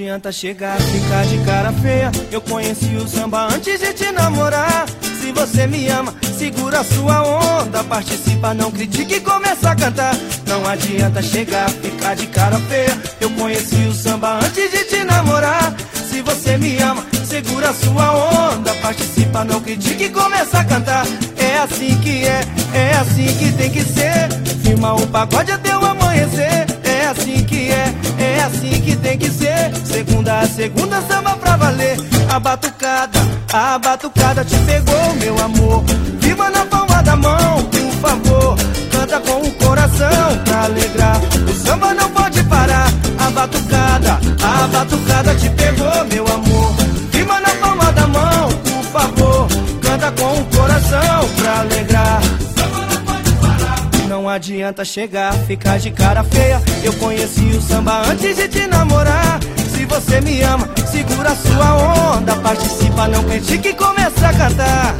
adianta chegar, ficar de cara feia. Eu conheci o samba antes de te namorar. Se você me ama, segura sua onda. Participa, não critique e começa a cantar. Não adianta chegar, ficar de cara feia. Eu conheci o samba antes de te namorar. Se você me ama, segura sua onda. Participa, não critique e começa a cantar. É assim que é assim que tem que ser. Firma o pagode até o amanhecer. É assim que é assim que tem que ser. Segunda a segunda, samba pra valer. A batucada te pegou, meu amor. Viva na palma da mão, por favor. Canta com o coração pra alegrar. O samba não pode parar. A batucada te pegou, meu amor. Viva na palma da mão, por favor. Canta com o coração pra alegrar. Não adianta chegar, ficar de cara feia. Eu conheci o samba antes de te namorar. Se você me ama, segura sua onda. Participa, não critique e começa a cantar.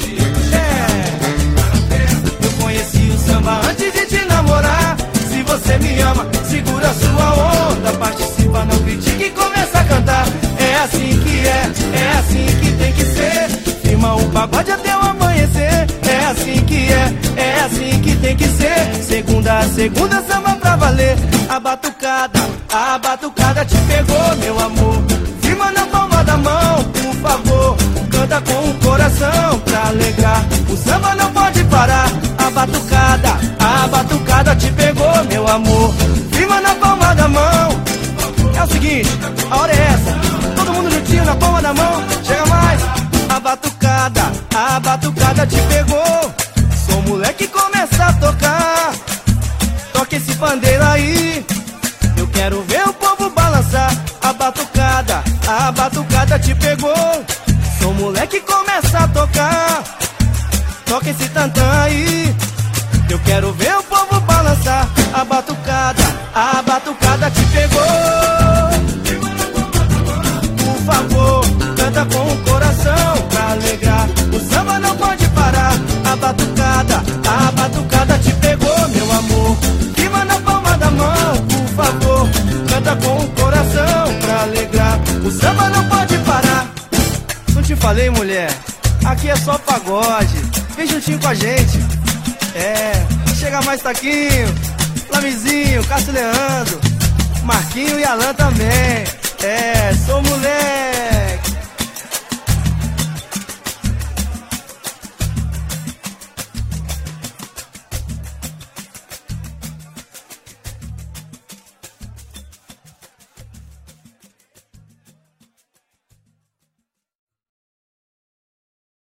Eu conheci o samba antes de te namorar. Se você me ama, segura sua onda. Participa, não critique e começa a cantar. É assim que é assim que tem que ser. Firma o pagode até o amanhecer. É assim que é assim que tem que ser. Segunda a segunda, samba pra valer. A batucada te pegou, meu amor. Firma na palma da mão, por favor. Canta com o coração pra alegrar. O samba não pode parar. A batucada te pegou, meu amor. Firma na palma da mão. É o seguinte, a hora é essa. Todo mundo juntinho na palma da mão. Chega mais. A batucada te pegou. Sou moleque, começa a tocar. Toca esse pandeiro aí. Eu quero ver o povo balançar. A batucada te pegou. Sou moleque, começa a tocar. Toca esse tantã aí. Eu quero ver o povo balançar. A batucada te pegou. Por favor, canta com o coração pra alegrar. O samba não pode parar. A batucada te pegou, meu amor. Firma na palma da mão, por favor. Canta com o coração pra alegrar. O samba não pode parar. Não te falei, mulher? Aqui é só pagode. Vem juntinho com a gente. Chega mais Taquinho, Flamizinho, Cássio Leandro, Marquinho e Alan também.